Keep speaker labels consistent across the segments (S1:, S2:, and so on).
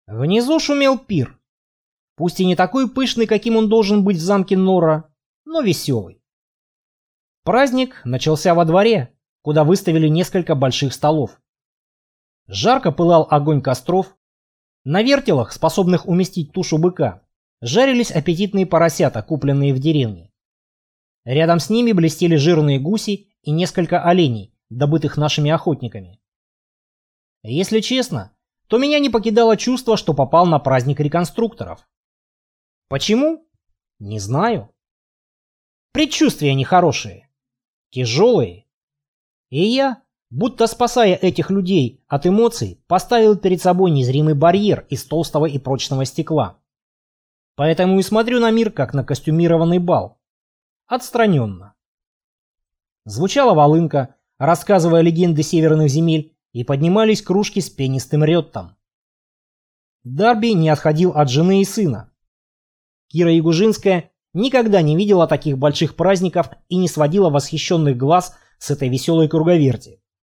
S1: Внизу шумел пир. Пусть и не такой пышный, каким он должен быть в замке Норра, но веселый. Праздник начался во дворе, куда выставили несколько больших столов. Жарко пылал огонь костров. На вертелах, способных уместить тушу быка, жарились аппетитные поросята, купленные в деревне. Рядом с ними блестели жирные гуси и несколько оленей, добытых нашими охотниками. Если честно, то меня не покидало чувство, что попал на праздник реконструкторов. Почему? Не знаю. Предчувствия нехорошие, тяжелые. И я, будто спасая этих людей от эмоций, поставил перед собой незримый барьер из толстого и прочного стекла. Поэтому и смотрю на мир, как на костюмированный бал. Отстраненно. Звучала волынка, рассказывая легенды северных земель, и поднимались кружки с пенистым реттом. Дарби не отходил от жены и сына. Кира Ягужинская никогда не видела таких больших праздников и не сводила восхищенных глаз с этой веселой круговерти.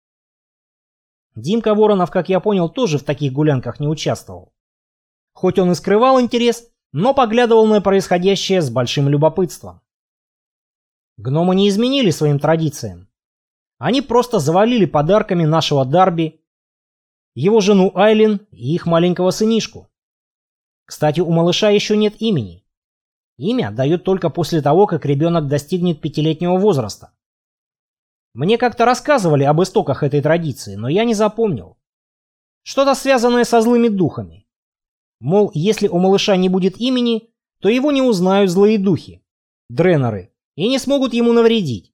S1: Димка Воронов, как я понял, тоже в таких гулянках не участвовал. Хоть он и скрывал интерес, но поглядывал на происходящее с большим любопытством. Гномы не изменили своим традициям. Они просто завалили подарками нашего Дарби, его жену Айлин и их маленького сынишку. Кстати, у малыша еще нет имени. Имя дают только после того, как ребенок достигнет 5-летнего возраста. Мне как-то рассказывали об истоках этой традиции, но я не запомнил. Что-то связанное со злыми духами. Мол, если у малыша не будет имени, то его не узнают злые духи, дреноры, и не смогут ему навредить.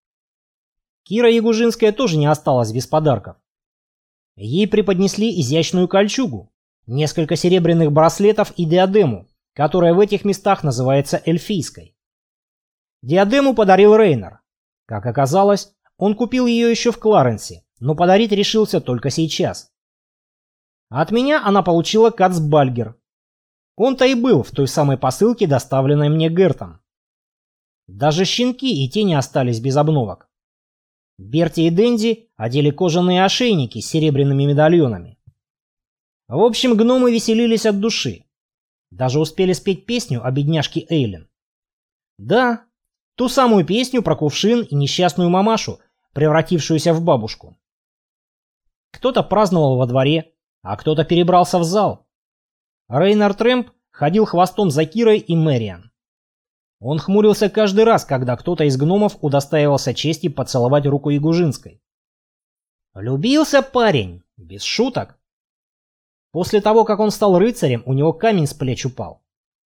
S1: Кира Ягужинская тоже не осталась без подарков. Ей преподнесли изящную кольчугу, несколько серебряных браслетов и диадему, которая в этих местах называется эльфийской. Диадему подарил Рейнер. Как оказалось, он купил ее еще в Кларенсе, но подарить решился только сейчас. От меня она получила Кацбальгер. Он-то и был в той самой посылке, доставленной мне Гертом. Даже щенки и те не остались без обновок. Берти и Дэнди одели кожаные ошейники с серебряными медальонами. В общем, гномы веселились от души. Даже успели спеть песню о бедняжке Эйлин. Да, ту самую песню про кувшин и несчастную мамашу, превратившуюся в бабушку. Кто-то праздновал во дворе, а кто-то перебрался в зал. Рейнар Трэмп ходил хвостом за Кирой и Мэриан. Он хмурился каждый раз, когда кто-то из гномов удостаивался чести поцеловать руку Ягужинской. Любился парень, без шуток. После того, как он стал рыцарем, у него камень с плеч упал.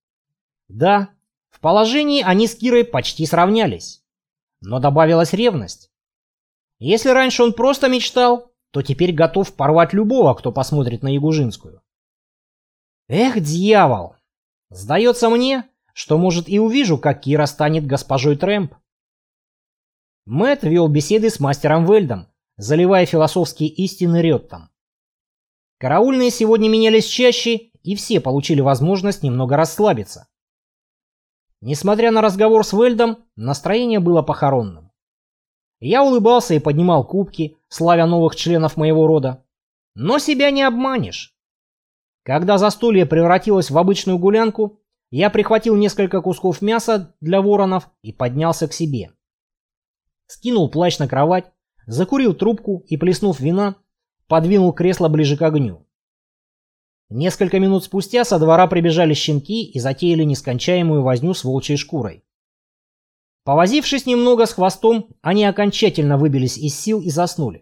S1: Да, в положении они с Кирой почти сравнялись. Но добавилась ревность. Если раньше он просто мечтал, то теперь готов порвать любого, кто посмотрит на Ягужинскую. Эх, дьявол! Сдается мне, что, может, и увижу, как Кира станет госпожой Трэмп. Мэтт вел беседы с мастером Вельдом, заливая философские истины реттом. Караульные сегодня менялись чаще, и все получили возможность немного расслабиться. Несмотря на разговор с Вельдом, настроение было похоронным. Я улыбался и поднимал кубки, славя новых членов моего рода. Но себя не обманешь. Когда застолье превратилось в обычную гулянку, я прихватил несколько кусков мяса для воронов и поднялся к себе. Скинул плащ на кровать, закурил трубку и, плеснув вина, подвинул кресло ближе к огню. Несколько минут спустя со двора прибежали щенки и затеяли нескончаемую возню с волчьей шкурой. Повозившись немного с хвостом, они окончательно выбились из сил и заснули.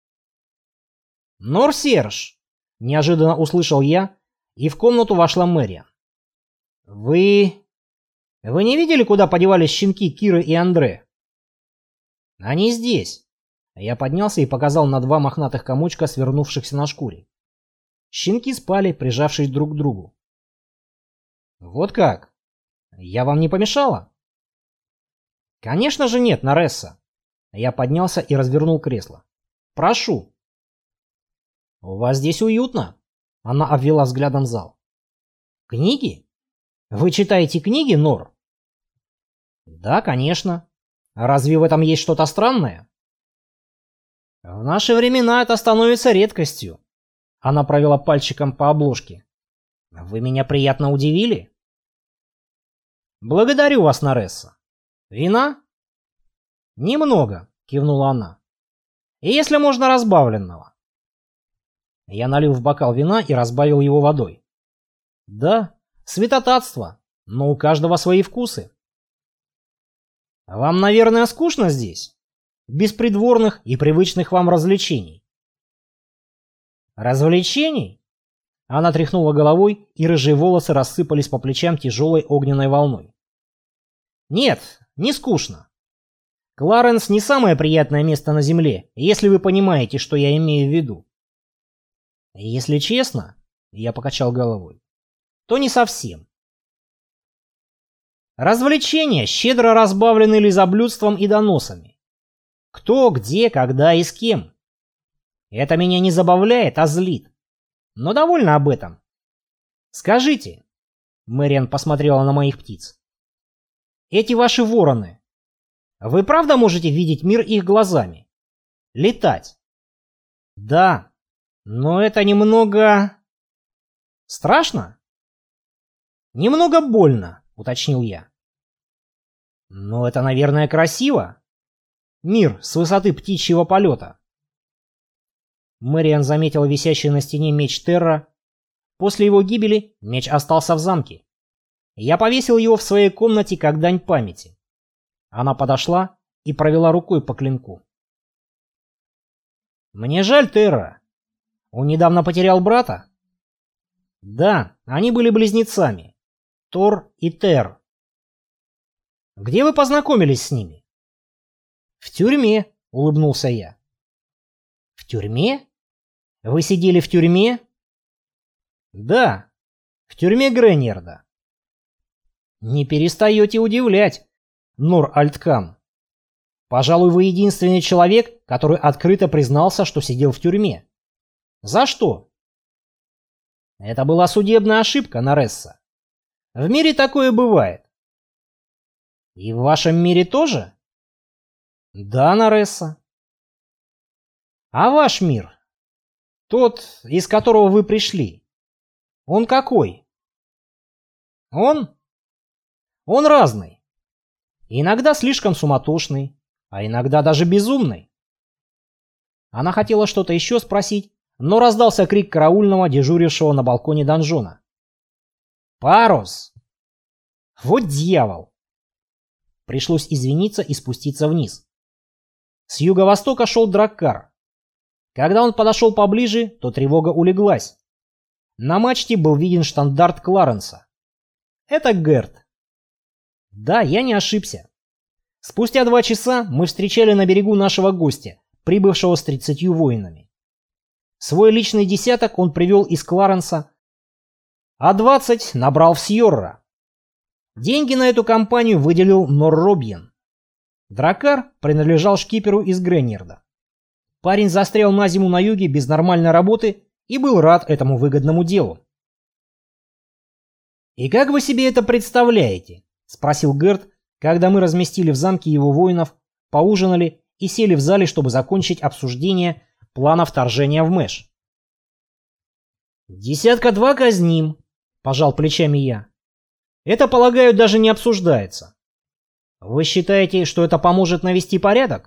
S1: «Нор-Серж!» — неожиданно услышал я, и в комнату вошла Мэриан. «Вы не видели, куда подевались щенки Киры и Андре?» «Они здесь». Я поднялся и показал на два мохнатых комочка, свернувшихся на шкуре. Щенки спали, прижавшись друг к другу. «Вот как? Я вам не помешала?» «Конечно же нет, Наресса». Я поднялся и развернул кресло. «Прошу». «У вас здесь уютно?» Она обвела взглядом зал. «Книги? Вы читаете книги, Нор?» «Да, конечно. Разве в этом есть что-то странное?» «В наши времена это становится редкостью». Она провела пальчиком по обложке. Вы меня приятно удивили. Благодарю вас, Наресса. Вина? Немного, кивнула она. И если можно, разбавленного. Я налил в бокал вина и разбавил его водой. Да, святотатство, но у каждого свои вкусы. Вам, наверное, скучно здесь? Без придворных и привычных вам развлечений. Развлечений? Она тряхнула головой, и рыжие волосы рассыпались по плечам тяжелой огненной волной. Нет, не скучно. Кларенс не самое приятное место на земле, если вы понимаете, что я имею в виду. Если честно, я покачал головой, то не совсем. Развлечения щедро разбавлены лизоблюдством и доносами. Кто, где, когда и с кем. Это меня не забавляет, а злит. Но довольно об этом. Скажите, Мэриан посмотрела на моих птиц. Эти ваши вороны, вы правда можете видеть мир их глазами? Летать? Да, но это немного... Страшно? Немного больно, уточнил я. Но это, наверное, красиво. Мир с высоты птичьего полета. Мэриан заметила висящий на стене меч Терра. После его гибели меч остался в замке. Я повесил его в своей комнате как дань памяти. Она подошла и провела рукой по клинку. Мне жаль Терра. Он недавно потерял брата? Да, они были близнецами. Тор и Тер. Где вы познакомились с ними? В тюрьме, улыбнулся я. В тюрьме? Вы сидели в тюрьме? Да, в тюрьме Греньерда. Не перестаете удивлять, Нор Альткан. Пожалуй, вы единственный человек, который открыто признался, что сидел в тюрьме. За что? Это была судебная ошибка, Наресса. В мире такое бывает. И в вашем мире тоже? Да, Наресса. А ваш мир? Тот, из которого вы пришли. Он какой? Он разный. Иногда слишком суматошный, а иногда даже безумный. Она хотела что-то еще спросить, но раздался крик караульного, дежурившего на балконе донжона. «Парус!» Вот дьявол! Пришлось извиниться и спуститься вниз. С юго-востока шел драккар. Когда он подошел поближе, то тревога улеглась. На мачте был виден штандарт Кларенса. Это Герт. Да, я не ошибся. Спустя 2 часа мы встречали на берегу нашего гостя, прибывшего с 30 воинами. Свой личный десяток он привел из Кларенса, а 20 набрал в Сьорра. Деньги на эту компанию выделил Нор Робьен. Драккар принадлежал шкиперу из Греньерда. Парень застрял на зиму на юге без нормальной работы и был рад этому выгодному делу. «И как вы себе это представляете?» — спросил Герт, когда мы разместили в замке его воинов, поужинали и сели в зале, чтобы закончить обсуждение плана вторжения в Мэш. «2 казним», — пожал плечами я. «Это, полагаю, даже не обсуждается. Вы считаете, что это поможет навести порядок?»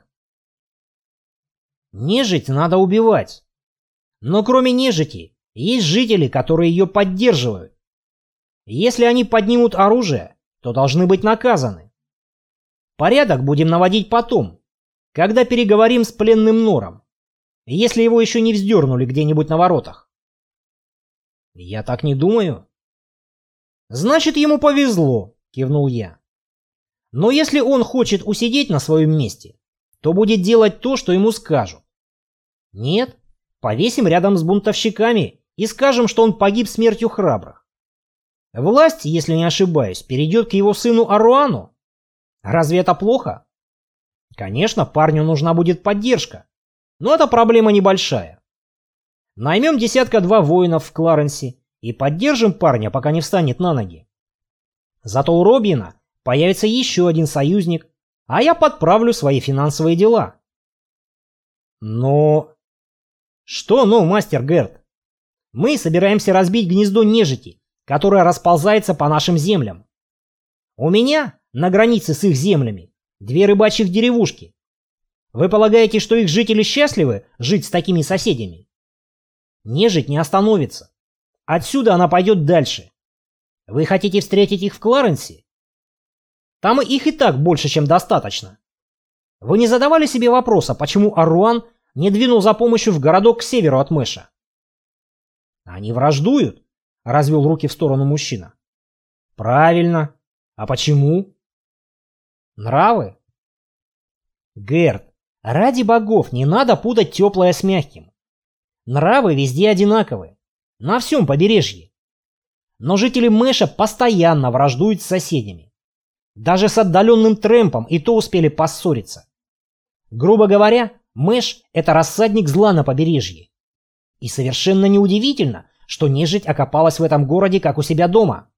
S1: Нежить надо убивать. Но кроме нежити, есть жители, которые ее поддерживают. Если они поднимут оружие, то должны быть наказаны. Порядок будем наводить потом, когда переговорим с пленным Нором, если его еще не вздернули где-нибудь на воротах. Я так не думаю. Значит, ему повезло, кивнул я. Но если он хочет усидеть на своем месте, то будет делать то, что ему скажут. Нет, повесим рядом с бунтовщиками и скажем, что он погиб смертью храбрых. Власть, если не ошибаюсь, перейдет к его сыну Аруану. Разве это плохо? Конечно, парню нужна будет поддержка, но эта проблема небольшая. Наймем 1-2 воинов в Кларенсе и поддержим парня, пока не встанет на ноги. Зато у Робьена появится еще один союзник, а я подправлю свои финансовые дела. Но... Что, мастер Герт? Мы собираемся разбить гнездо нежити, которая расползается по нашим землям. У меня, на границе с их землями, 2 рыбачьих деревушки. Вы полагаете, что их жители счастливы жить с такими соседями? Нежить не остановится. Отсюда она пойдет дальше. Вы хотите встретить их в Кларенсе? Там их и так больше, чем достаточно. Вы не задавали себе вопроса, почему Аруан не двинул за помощью в городок к северу от Мэша? Они враждуют, развел руки в сторону мужчина. Правильно. А почему? Нравы? Герд, ради богов, не надо путать теплое с мягким. Нравы везде одинаковые, на всем побережье. Но жители Мэша постоянно враждуют с соседями. Даже с отдаленным Трэмпом и то успели поссориться. Грубо говоря, Мэш — это рассадник зла на побережье. И совершенно неудивительно, что нежить окопалась в этом городе, как у себя дома.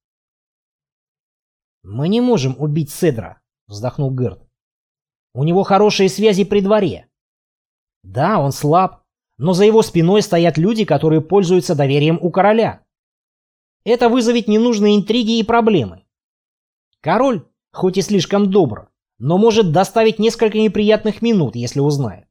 S1: «Мы не можем убить Седра», — вздохнул Герд. «У него хорошие связи при дворе. Да, он слаб, но за его спиной стоят люди, которые пользуются доверием у короля. Это вызовет ненужные интриги и проблемы. Король, хоть и слишком добр, но может доставить несколько неприятных минут, если узнает.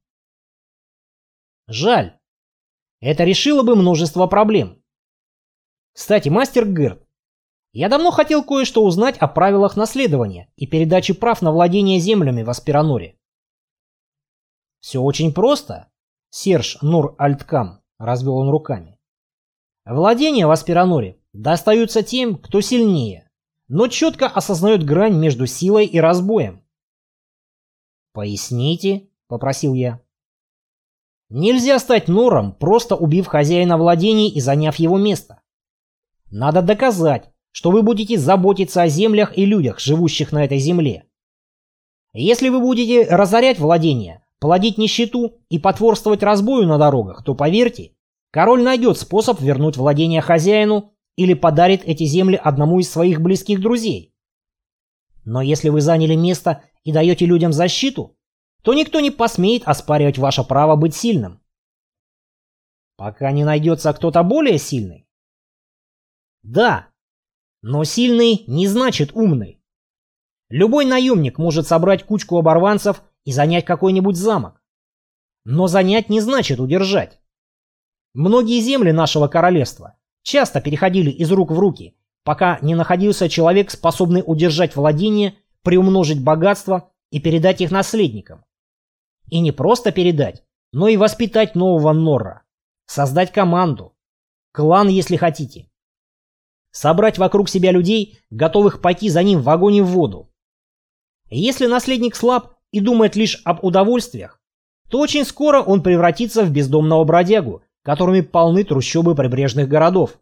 S1: Жаль. Это решило бы множество проблем. Кстати, мастер Герд, я давно хотел кое-что узнать о правилах наследования и передачи прав на владение землями в Аспираноре. Все очень просто, Серж Нур-Альткам, развел он руками. Владения в Аспираноре достаются тем, кто сильнее, но четко осознает грань между силой и разбоем. «Поясните», — попросил я. «Нельзя стать Нором, просто убив хозяина владений и заняв его место. Надо доказать, что вы будете заботиться о землях и людях, живущих на этой земле. Если вы будете разорять владения, плодить нищету и потворствовать разбою на дорогах, то, поверьте, король найдет способ вернуть владения хозяину или подарит эти земли одному из своих близких друзей. Но если вы заняли место и даете людям защиту, то никто не посмеет оспаривать ваше право быть сильным. Пока не найдется кто-то более сильный. Да, но сильный не значит умный. Любой наемник может собрать кучку оборванцев и занять какой-нибудь замок. Но занять не значит удержать. Многие земли нашего королевства часто переходили из рук в руки, пока не находился человек, способный удержать владение, приумножить богатство и передать их наследникам. И не просто передать, но и воспитать нового Норра, создать команду, клан, если хотите. Собрать вокруг себя людей, готовых пойти за ним в огонь и в воду. Если наследник слаб и думает лишь об удовольствиях, то очень скоро он превратится в бездомного бродягу, которыми полны трущобы прибрежных городов.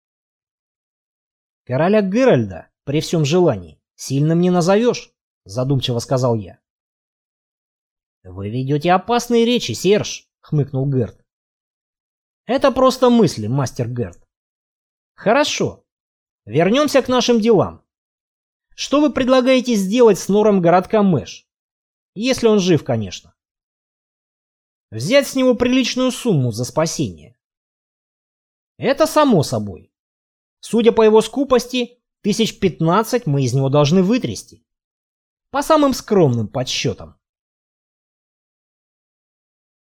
S1: «Короля Геральда, при всем желании, сильным не назовешь», — задумчиво сказал я. «Вы ведете опасные речи, Серж», — хмыкнул Герд. «Это просто мысли, мастер Герд. Хорошо. Вернемся к нашим делам. Что вы предлагаете сделать с Нором городка Мэш? Если он жив, конечно. Взять с него приличную сумму за спасение. Это само собой. Судя по его скупости, 15 мы из него должны вытрясти. По самым скромным подсчетам.